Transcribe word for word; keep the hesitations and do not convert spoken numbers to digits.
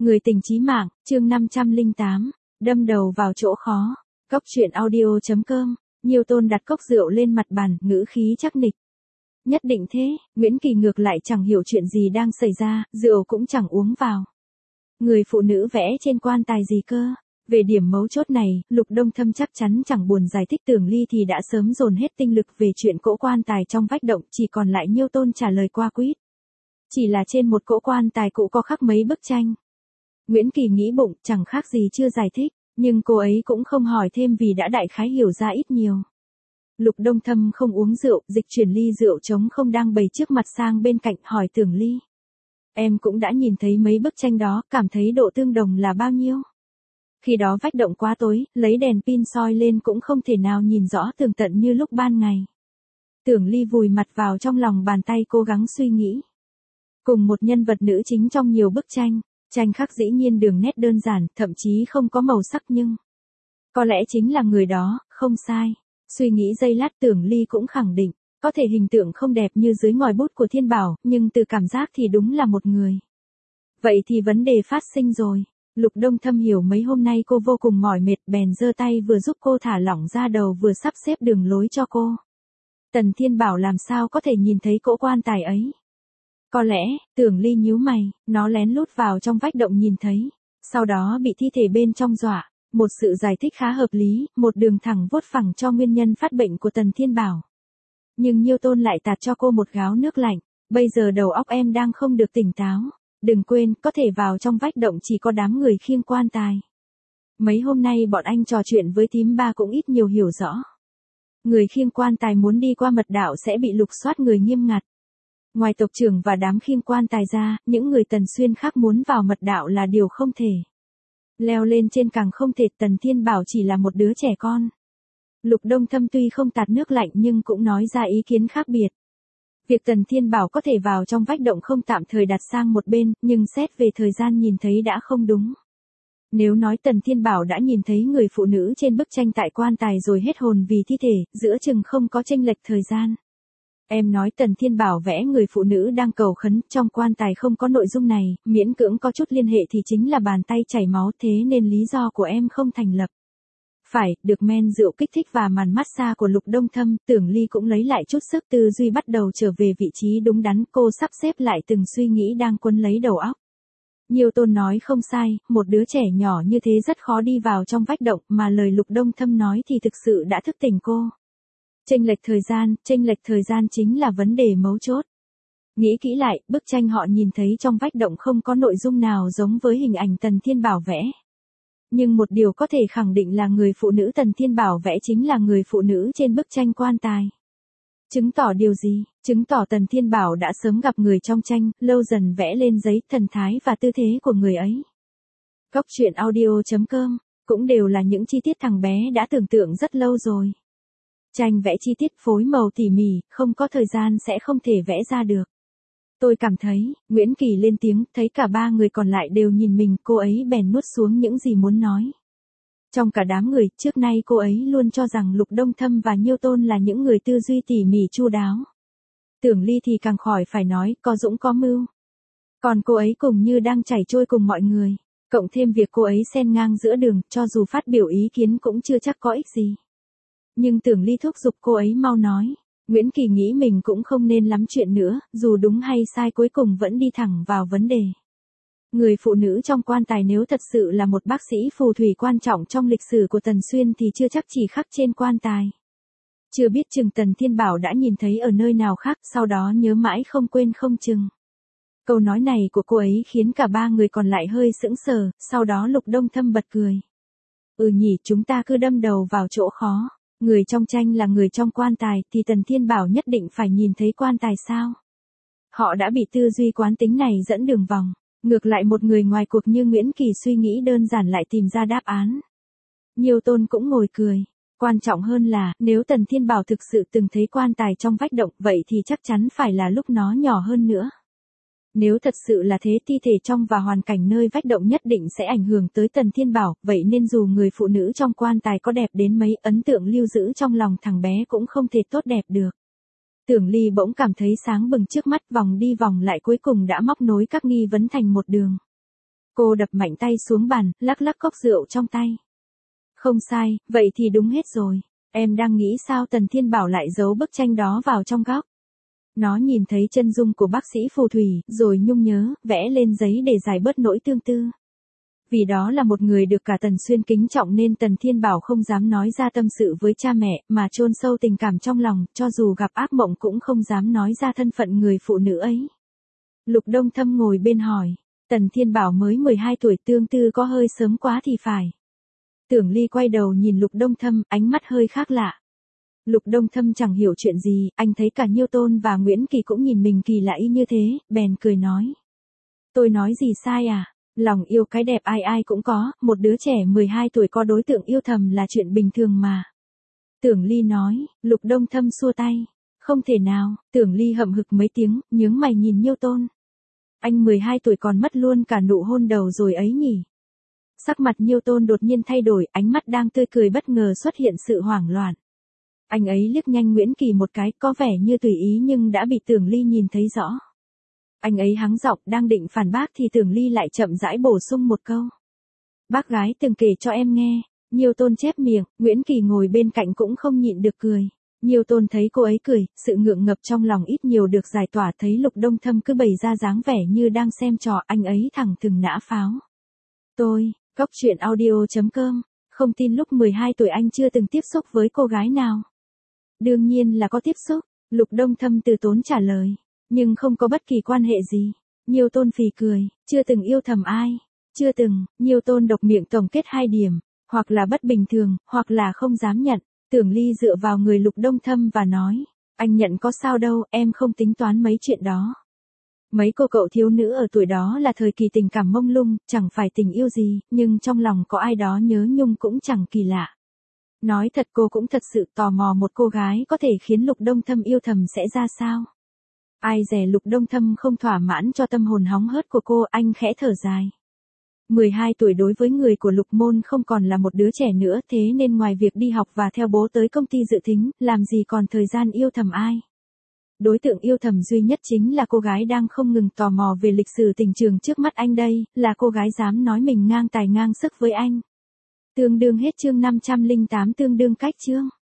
Người tình chí mạng, chương năm trăm lẻ tám, đâm đầu vào chỗ khó. Cốc truyện audio chấm com, Nhiêu Tôn đặt cốc rượu lên mặt bàn, ngữ khí chắc nịch. Nhất định thế, Nguyễn Kỳ ngược lại chẳng hiểu chuyện gì đang xảy ra, rượu cũng chẳng uống vào. Người phụ nữ vẽ trên quan tài gì cơ? Về điểm mấu chốt này, Lục Đông Thâm chắc chắn chẳng buồn giải thích, Tưởng Ly thì đã sớm dồn hết tinh lực về chuyện cỗ quan tài trong vách động, chỉ còn lại Nhiêu Tôn trả lời qua quýt. Chỉ là trên một cỗ quan tài cũ có khắc mấy bức tranh. Nguyễn Kỳ nghĩ bụng, chẳng khác gì chưa giải thích, nhưng cô ấy cũng không hỏi thêm vì đã đại khái hiểu ra ít nhiều. Lục Đông Thâm không uống rượu, dịch chuyển ly rượu trống không đang bày trước mặt sang bên cạnh, hỏi Tưởng Ly. Em cũng đã nhìn thấy mấy bức tranh đó, cảm thấy độ tương đồng là bao nhiêu? Khi đó vách động quá tối, lấy đèn pin soi lên cũng không thể nào nhìn rõ tường tận như lúc ban ngày. Tưởng Ly vùi mặt vào trong lòng bàn tay cố gắng suy nghĩ. Cùng một nhân vật nữ chính trong nhiều bức tranh, tranh khắc dĩ nhiên đường nét đơn giản, thậm chí không có màu sắc nhưng có lẽ chính là người đó, không sai. Suy nghĩ giây lát Tưởng Ly cũng khẳng định, có thể hình tượng không đẹp như dưới ngòi bút của Thiên Bảo, nhưng từ cảm giác thì đúng là một người. Vậy thì vấn đề phát sinh rồi. Lục Đông Thâm hiểu mấy hôm nay cô vô cùng mỏi mệt, bèn giơ tay vừa giúp cô thả lỏng ra đầu vừa sắp xếp đường lối cho cô. Tần Thiên Bảo làm sao có thể nhìn thấy cỗ quan tài ấy? Có lẽ, Tưởng Ly nhíu mày, nó lén lút vào trong vách động nhìn thấy, sau đó bị thi thể bên trong dọa. Một sự giải thích khá hợp lý, một đường thẳng vuốt phẳng cho nguyên nhân phát bệnh của Tần Thiên Bảo. Nhưng Nhiêu Tôn lại tạt cho cô một gáo nước lạnh, bây giờ đầu óc em đang không được tỉnh táo. Đừng quên, có thể vào trong vách động chỉ có đám người khiêng quan tài. Mấy hôm nay bọn anh trò chuyện với thím ba cũng ít nhiều hiểu rõ. Người khiêng quan tài muốn đi qua mật đạo sẽ bị lục soát người nghiêm ngặt. Ngoài tộc trưởng và đám khiêng quan tài ra, những người Tần Xuyên khác muốn vào mật đạo là điều không thể. Leo lên trên càng không thể, Tần Thiên Bảo chỉ là một đứa trẻ con. Lục Đông Thâm tuy không tạt nước lạnh nhưng cũng nói ra ý kiến khác biệt. Việc Tần Thiên Bảo có thể vào trong vách động không tạm thời đặt sang một bên, nhưng xét về thời gian nhìn thấy đã không đúng. Nếu nói Tần Thiên Bảo đã nhìn thấy người phụ nữ trên bức tranh tại quan tài rồi hết hồn vì thi thể, giữa chừng không có chênh lệch thời gian. Em nói Tần Thiên Bảo vẽ người phụ nữ đang cầu khấn, trong quan tài không có nội dung này, miễn cưỡng có chút liên hệ thì chính là bàn tay chảy máu, thế nên lý do của em không thành lập. Phải, được men rượu kích thích và màn massage của Lục Đông Thâm, Tưởng Ly cũng lấy lại chút sức tư duy, bắt đầu trở về vị trí đúng đắn, cô sắp xếp lại từng suy nghĩ đang quấn lấy đầu óc. Nhiêu Tôn nói không sai, một đứa trẻ nhỏ như thế rất khó đi vào trong vách động, mà lời Lục Đông Thâm nói thì thực sự đã thức tỉnh cô. Chênh lệch thời gian, chênh lệch thời gian chính là vấn đề mấu chốt. Nghĩ kỹ lại, bức tranh họ nhìn thấy trong vách động không có nội dung nào giống với hình ảnh Tần Thiên Bảo vẽ. Nhưng một điều có thể khẳng định là người phụ nữ Tần Thiên Bảo vẽ chính là người phụ nữ trên bức tranh quan tài. Chứng tỏ điều gì? Chứng tỏ Tần Thiên Bảo đã sớm gặp người trong tranh, lâu dần vẽ lên giấy thần thái và tư thế của người ấy. Cốc truyện audio chấm com, cũng đều là những chi tiết thằng bé đã tưởng tượng rất lâu rồi. Tranh vẽ chi tiết phối màu tỉ mỉ, không có thời gian sẽ không thể vẽ ra được. Tôi cảm thấy, Nguyễn Kỳ lên tiếng, thấy cả ba người còn lại đều nhìn mình, cô ấy bèn nuốt xuống những gì muốn nói. Trong cả đám người, trước nay cô ấy luôn cho rằng Lục Đông Thâm và Nhiêu Tôn là những người tư duy tỉ mỉ chu đáo. Tưởng Ly thì càng khỏi phải nói, có dũng có mưu. Còn cô ấy cùng như đang chảy trôi cùng mọi người, cộng thêm việc cô ấy xen ngang giữa đường, cho dù phát biểu ý kiến cũng chưa chắc có ích gì. Nhưng Tưởng Ly thúc giục cô ấy mau nói. Nguyễn Kỳ nghĩ mình cũng không nên lắm chuyện nữa, dù đúng hay sai cuối cùng vẫn đi thẳng vào vấn đề. Người phụ nữ trong quan tài nếu thật sự là một bác sĩ phù thủy quan trọng trong lịch sử của Tần Xuyên thì chưa chắc chỉ khắc trên quan tài. Chưa biết chừng Tần Thiên Bảo đã nhìn thấy ở nơi nào khác, sau đó nhớ mãi không quên không chừng. Câu nói này của cô ấy khiến cả ba người còn lại hơi sững sờ, sau đó Lục Đông Thâm bật cười. Ừ nhỉ, chúng ta cứ đâm đầu vào chỗ khó. Người trong tranh là người trong quan tài thì Tần Thiên Bảo nhất định phải nhìn thấy quan tài sao? Họ đã bị tư duy quán tính này dẫn đường vòng. Ngược lại một người ngoài cuộc như Nguyễn Kỳ suy nghĩ đơn giản lại tìm ra đáp án. Nhiêu Tôn cũng ngồi cười. Quan trọng hơn là, nếu Tần Thiên Bảo thực sự từng thấy quan tài trong vách động, vậy thì chắc chắn phải là lúc nó nhỏ hơn nữa. Nếu thật sự là thế, thi thể trong và hoàn cảnh nơi vách động nhất định sẽ ảnh hưởng tới Tần Thiên Bảo, vậy nên dù người phụ nữ trong quan tài có đẹp đến mấy, ấn tượng lưu giữ trong lòng thằng bé cũng không thể tốt đẹp được. Tưởng Ly bỗng cảm thấy sáng bừng trước mắt, vòng đi vòng lại cuối cùng đã móc nối các nghi vấn thành một đường. Cô đập mạnh tay xuống bàn, lắc lắc cốc rượu trong tay. Không sai, vậy thì đúng hết rồi. Em đang nghĩ sao Tần Thiên Bảo lại giấu bức tranh đó vào trong góc. Nó nhìn thấy chân dung của bác sĩ phù thủy, rồi nhung nhớ, vẽ lên giấy để giải bớt nỗi tương tư. Vì đó là một người được cả Tần Xuyên kính trọng nên Tần Thiên Bảo không dám nói ra tâm sự với cha mẹ, mà chôn sâu tình cảm trong lòng, cho dù gặp ác mộng cũng không dám nói ra thân phận người phụ nữ ấy. Lục Đông Thâm ngồi bên hỏi, Tần Thiên Bảo mới mười hai tuổi, tương tư có hơi sớm quá thì phải. Tưởng Ly quay đầu nhìn Lục Đông Thâm, ánh mắt hơi khác lạ. Lục Đông Thâm chẳng hiểu chuyện gì, anh thấy cả Nhiêu Tôn và Nguyễn Kỳ cũng nhìn mình kỳ lạ y như thế, bèn cười nói. Tôi nói gì sai à? Lòng yêu cái đẹp ai ai cũng có, một đứa trẻ mười hai tuổi có đối tượng yêu thầm là chuyện bình thường mà. Tưởng Ly nói, Lục Đông Thâm xua tay. Không thể nào, Tưởng Ly hậm hực mấy tiếng, nhướng mày nhìn Nhiêu Tôn. Anh mười hai tuổi còn mất luôn cả nụ hôn đầu rồi ấy nhỉ? Sắc mặt Nhiêu Tôn đột nhiên thay đổi, ánh mắt đang tươi cười bất ngờ xuất hiện sự hoảng loạn. Anh ấy liếc nhanh Nguyễn Kỳ một cái, có vẻ như tùy ý nhưng đã bị Tưởng Ly nhìn thấy rõ. Anh ấy hắng giọng, đang định phản bác thì Tưởng Ly lại chậm rãi bổ sung một câu. Bác gái từng kể cho em nghe. Nhiêu Tôn chép miệng, Nguyễn Kỳ ngồi bên cạnh cũng không nhịn được cười. Nhiêu Tôn thấy cô ấy cười, sự ngượng ngập trong lòng ít nhiều được giải tỏa, thấy Lục Đông Thâm cứ bày ra dáng vẻ như đang xem trò, anh ấy thẳng thừng nã pháo. Tôi, Cóc Truyện Audio chấm com, không tin lúc mười hai tuổi anh chưa từng tiếp xúc với cô gái nào. Đương nhiên là có tiếp xúc, Lục Đông Thâm từ tốn trả lời, nhưng không có bất kỳ quan hệ gì. Nhiêu Tôn phì cười, chưa từng yêu thầm ai, chưa từng. Nhiêu Tôn độc miệng tổng kết hai điểm, hoặc là bất bình thường, hoặc là không dám nhận. Tưởng Ly dựa vào người Lục Đông Thâm và nói, anh nhận có sao đâu, em không tính toán mấy chuyện đó. Mấy cô cậu thiếu nữ ở tuổi đó là thời kỳ tình cảm mông lung, chẳng phải tình yêu gì, nhưng trong lòng có ai đó nhớ nhung cũng chẳng kỳ lạ. Nói thật cô cũng thật sự tò mò một cô gái có thể khiến Lục Đông Thâm yêu thầm sẽ ra sao. Ai dè Lục Đông Thâm không thỏa mãn cho tâm hồn hóng hớt của cô, anh khẽ thở dài. mười hai tuổi đối với người của Lục Môn không còn là một đứa trẻ nữa, thế nên ngoài việc đi học và theo bố tới công ty dự thính, làm gì còn thời gian yêu thầm ai. Đối tượng yêu thầm duy nhất chính là cô gái đang không ngừng tò mò về lịch sử tình trường trước mắt anh đây, là cô gái dám nói mình ngang tài ngang sức với anh. Tương đương hết chương năm trăm lẻ tám, tương đương cách chương.